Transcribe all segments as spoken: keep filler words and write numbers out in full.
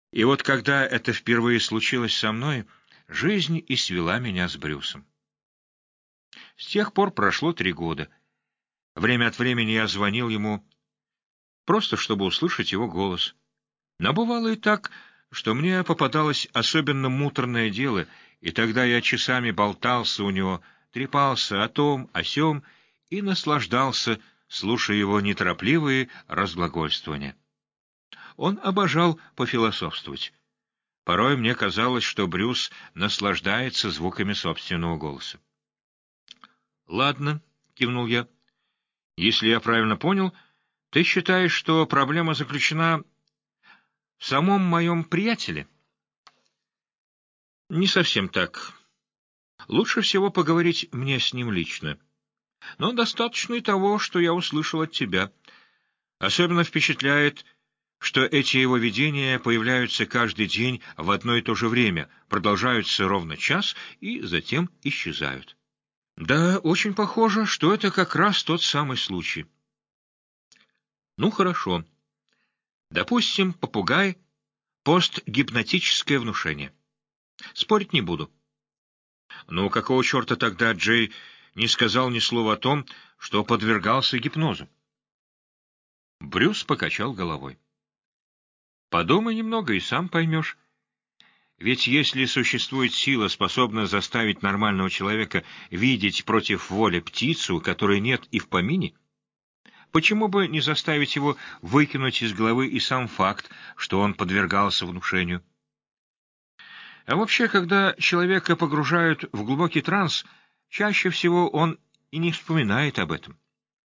И вот когда это впервые случилось со мной, жизнь и свела меня с Брюсом. С тех пор прошло три года. Время от времени я звонил ему, просто чтобы услышать его голос. Но бывало и так, что мне попадалось особенно муторное дело, и тогда я часами болтался у него, трепался о том, о сём и наслаждался, слушая его неторопливые разглагольствования. Он обожал пофилософствовать. Порой мне казалось, что Брюс наслаждается звуками собственного голоса. «Ладно», — кивнул я. «Если я правильно понял, ты считаешь, что проблема заключена в самом моем приятеле?» «Не совсем так. Лучше всего поговорить мне с ним лично. Но достаточно и того, что я услышал от тебя. Особенно впечатляет, что эти его видения появляются каждый день в одно и то же время, продолжаются ровно час и затем исчезают». «Да, очень похоже, что это как раз тот самый случай». «Ну, хорошо. Допустим, попугай — постгипнотическое внушение. Спорить не буду. Но какого черта тогда Джей не сказал ни слова о том, что подвергался гипнозу?» Брюс покачал головой. «Подумай немного и сам поймешь. Ведь если существует сила, способная заставить нормального человека видеть против воли птицу, которой нет и в помине, почему бы не заставить его выкинуть из головы и сам факт, что он подвергался внушению? А вообще, когда человека погружают в глубокий транс, чаще всего он и не вспоминает об этом.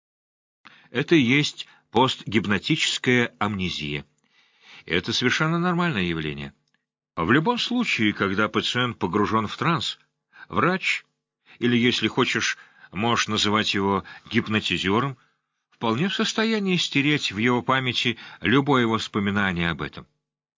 Это и есть постгипнотическая амнезия. Это совершенно нормальное явление. В любом случае, когда пациент погружен в транс, врач, или, если хочешь, можешь называть его гипнотизером, вполне в состоянии стереть в его памяти любое воспоминание об этом.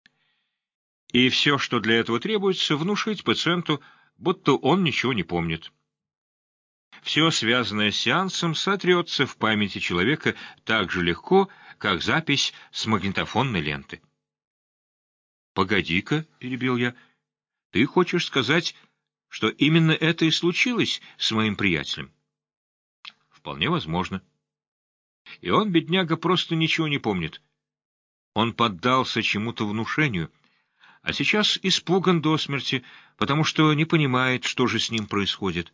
И все, что для этого требуется, внушить пациенту, будто он ничего не помнит. Все, связанное с сеансом, сотрется в памяти человека так же легко, как запись с магнитофонной ленты. «Погоди-ка», — перебил я, — «ты хочешь сказать, что именно это и случилось с моим приятелем?» «Вполне возможно. И он, бедняга, просто ничего не помнит. Он поддался чему-то внушению, а сейчас испуган до смерти, потому что не понимает, что же с ним происходит.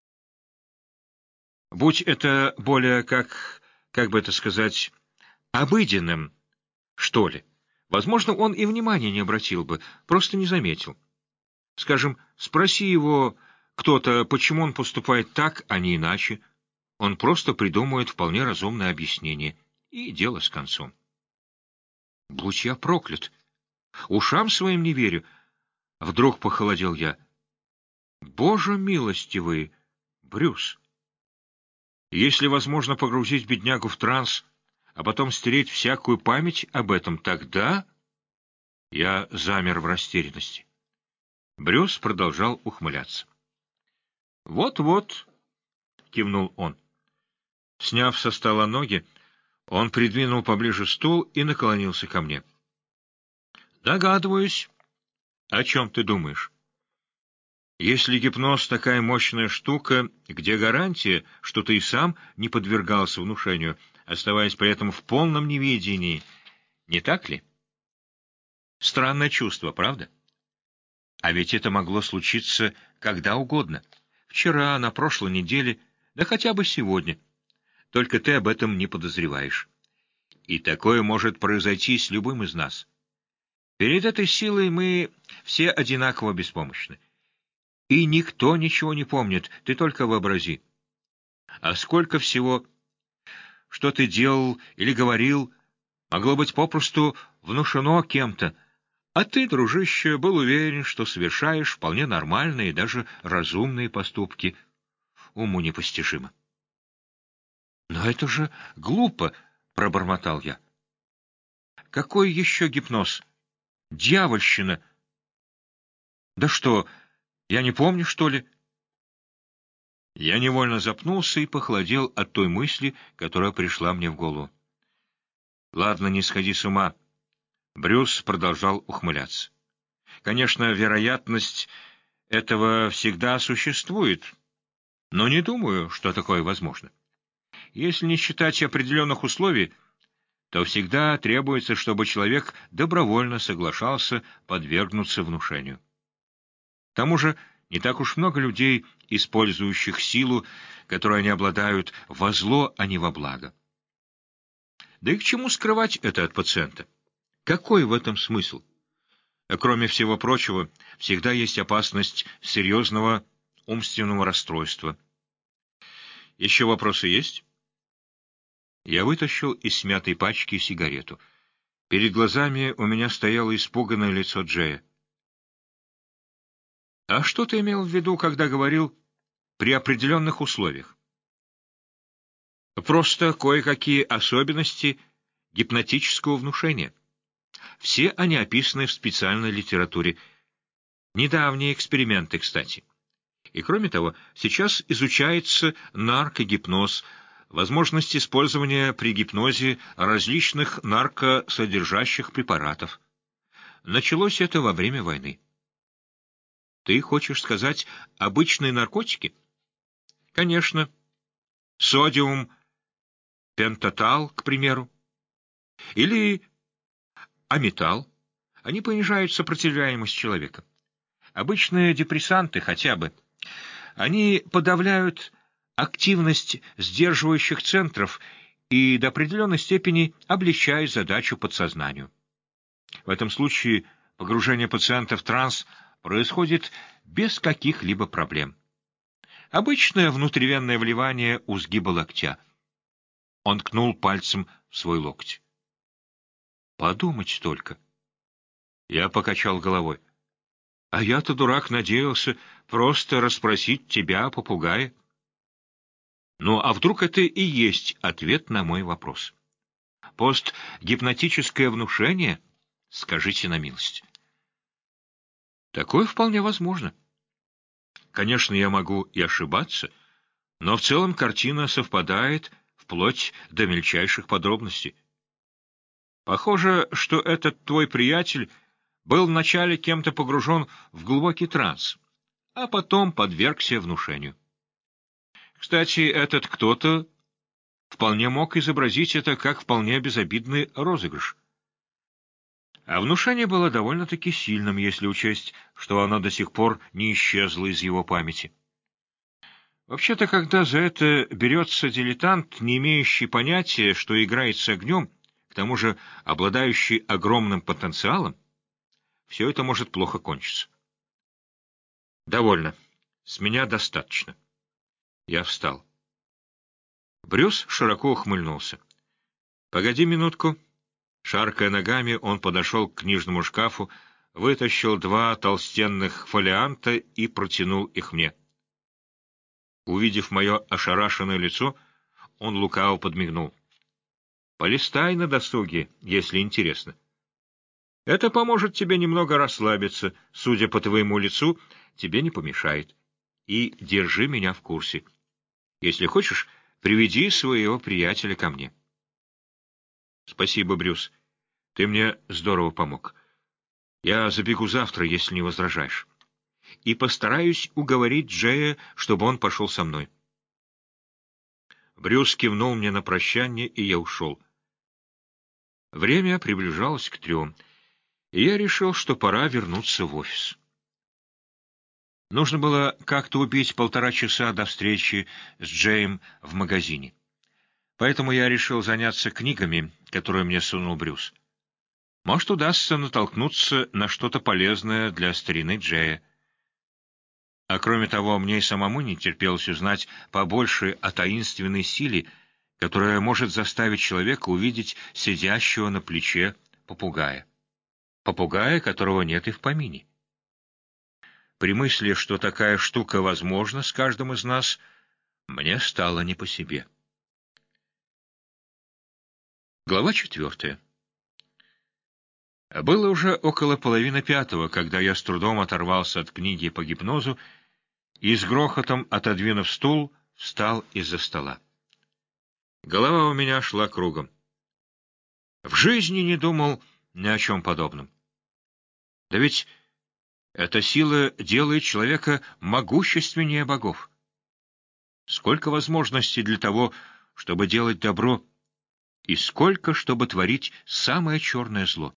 Будь это более, как, как бы это сказать, обыденным, что ли, возможно, он и внимания не обратил бы, просто не заметил. Скажем, спроси его кто-то, почему он поступает так, а не иначе. Он просто придумает вполне разумное объяснение, и дело с концом. Будь я проклят! Ушам своим не верю. Вдруг похолодел я. Боже милостивый, Брюс! Если возможно погрузить беднягу в транс, а потом стереть всякую память об этом, тогда... Я замер в растерянности. Брюс продолжал ухмыляться. «Вот-вот», — кивнул он. Сняв со стола ноги, он придвинул поближе стул и наклонился ко мне. «Догадываюсь. О чем ты думаешь? Если гипноз такая мощная штука, где гарантия, что ты и сам не подвергался внушению, оставаясь при этом в полном неведении, не так ли? Странное чувство, правда? А ведь это могло случиться когда угодно. Вчера, на прошлой неделе, да хотя бы сегодня. Только ты об этом не подозреваешь. И такое может произойти с любым из нас. Перед этой силой мы все одинаково беспомощны. И никто ничего не помнит, ты только вообрази. А сколько всего, что ты делал или говорил, могло быть попросту внушено кем-то, а ты, дружище, был уверен, что совершаешь вполне нормальные и даже разумные поступки. Уму непостижимо. «Но это же глупо!» — пробормотал я. «Какой еще гипноз? Дьявольщина! Да что, я не помню, что ли?» Я невольно запнулся и похолодел от той мысли, которая пришла мне в голову. «Ладно, не сходи с ума. Брюс продолжал ухмыляться. Конечно, вероятность этого всегда существует, но не думаю, что такое возможно. Если не считать определенных условий, то всегда требуется, чтобы человек добровольно соглашался подвергнуться внушению. К тому же не так уж много людей, использующих силу, которой они обладают, во зло, а не во благо. Да и к чему скрывать это от пациента? Какой в этом смысл? Кроме всего прочего, всегда есть опасность серьезного умственного расстройства. Еще вопросы есть? Я вытащил из смятой пачки сигарету. Перед глазами у меня стояло испуганное лицо Джея. А что ты имел в виду, когда говорил «при определенных условиях»? Просто кое-какие особенности гипнотического внушения. Все они описаны в специальной литературе. Недавние эксперименты, кстати. И кроме того, сейчас изучается наркогипноз, возможность использования при гипнозе различных наркосодержащих препаратов. Началось это во время войны. Ты хочешь сказать обычные наркотики? Конечно. Содиум, пентатал, к примеру. Или аметал. Они понижают сопротивляемость человека. Обычные депрессанты хотя бы. Они подавляют активность сдерживающих центров и до определенной степени облегчают задачу подсознанию. В этом случае погружение пациента в транс происходит без каких-либо проблем. Обычное внутривенное вливание у сгиба локтя. Он ткнул пальцем в свой локоть. Подумать только. Я покачал головой. А я-то, дурак, надеялся просто расспросить тебя о попугае. Ну, а вдруг это и есть ответ на мой вопрос? Постгипнотическое внушение? Скажите на милость. Такое вполне возможно. Конечно, я могу и ошибаться, но в целом картина совпадает вплоть до мельчайших подробностей. Похоже, что этот твой приятель был вначале кем-то погружен в глубокий транс, а потом подвергся внушению. Кстати, этот кто-то вполне мог изобразить это как вполне безобидный розыгрыш. А внушение было довольно-таки сильным, если учесть, что оно до сих пор не исчезло из его памяти. Вообще-то, когда за это берется дилетант, не имеющий понятия, что играет с огнем, к тому же обладающий огромным потенциалом, все это может плохо кончиться. Довольно. С меня достаточно. Я встал. Брюс широко ухмыльнулся. «Погоди минутку». Шаркая ногами, он подошел к книжному шкафу, вытащил два толстенных фолианта и протянул их мне. Увидев мое ошарашенное лицо, он лукаво подмигнул. «Полистай на досуге, если интересно. Это поможет тебе немного расслабиться, судя по твоему лицу, тебе не помешает. И держи меня в курсе. Если хочешь, приведи своего приятеля ко мне». «Спасибо, Брюс. Ты мне здорово помог. Я забегу завтра, если не возражаешь. И постараюсь уговорить Джея, чтобы он пошел со мной». Брюс кивнул мне на прощание, и я ушел. Время приближалось к трем, и я решил, что пора вернуться в офис. Нужно было как-то убить полтора часа до встречи с Джеем в магазине. Поэтому я решил заняться книгами, которые мне сунул Брюс. Может, удастся натолкнуться на что-то полезное для старины Джея. А кроме того, мне и самому не терпелось узнать побольше о таинственной силе, которая может заставить человека увидеть сидящего на плече попугая. Попугая, которого нет и в помине. При мысли, что такая штука возможна с каждым из нас, мне стало не по себе. Глава четвертая. Было уже около половины пятого, когда я с трудом оторвался от книги по гипнозу и с грохотом, отодвинув стул, встал из-за стола. Голова у меня шла кругом. В жизни не думал ни о чем подобном. Да ведь эта сила делает человека могущественнее богов. Сколько возможностей для того, чтобы делать добро, и сколько, чтобы творить самое черное зло.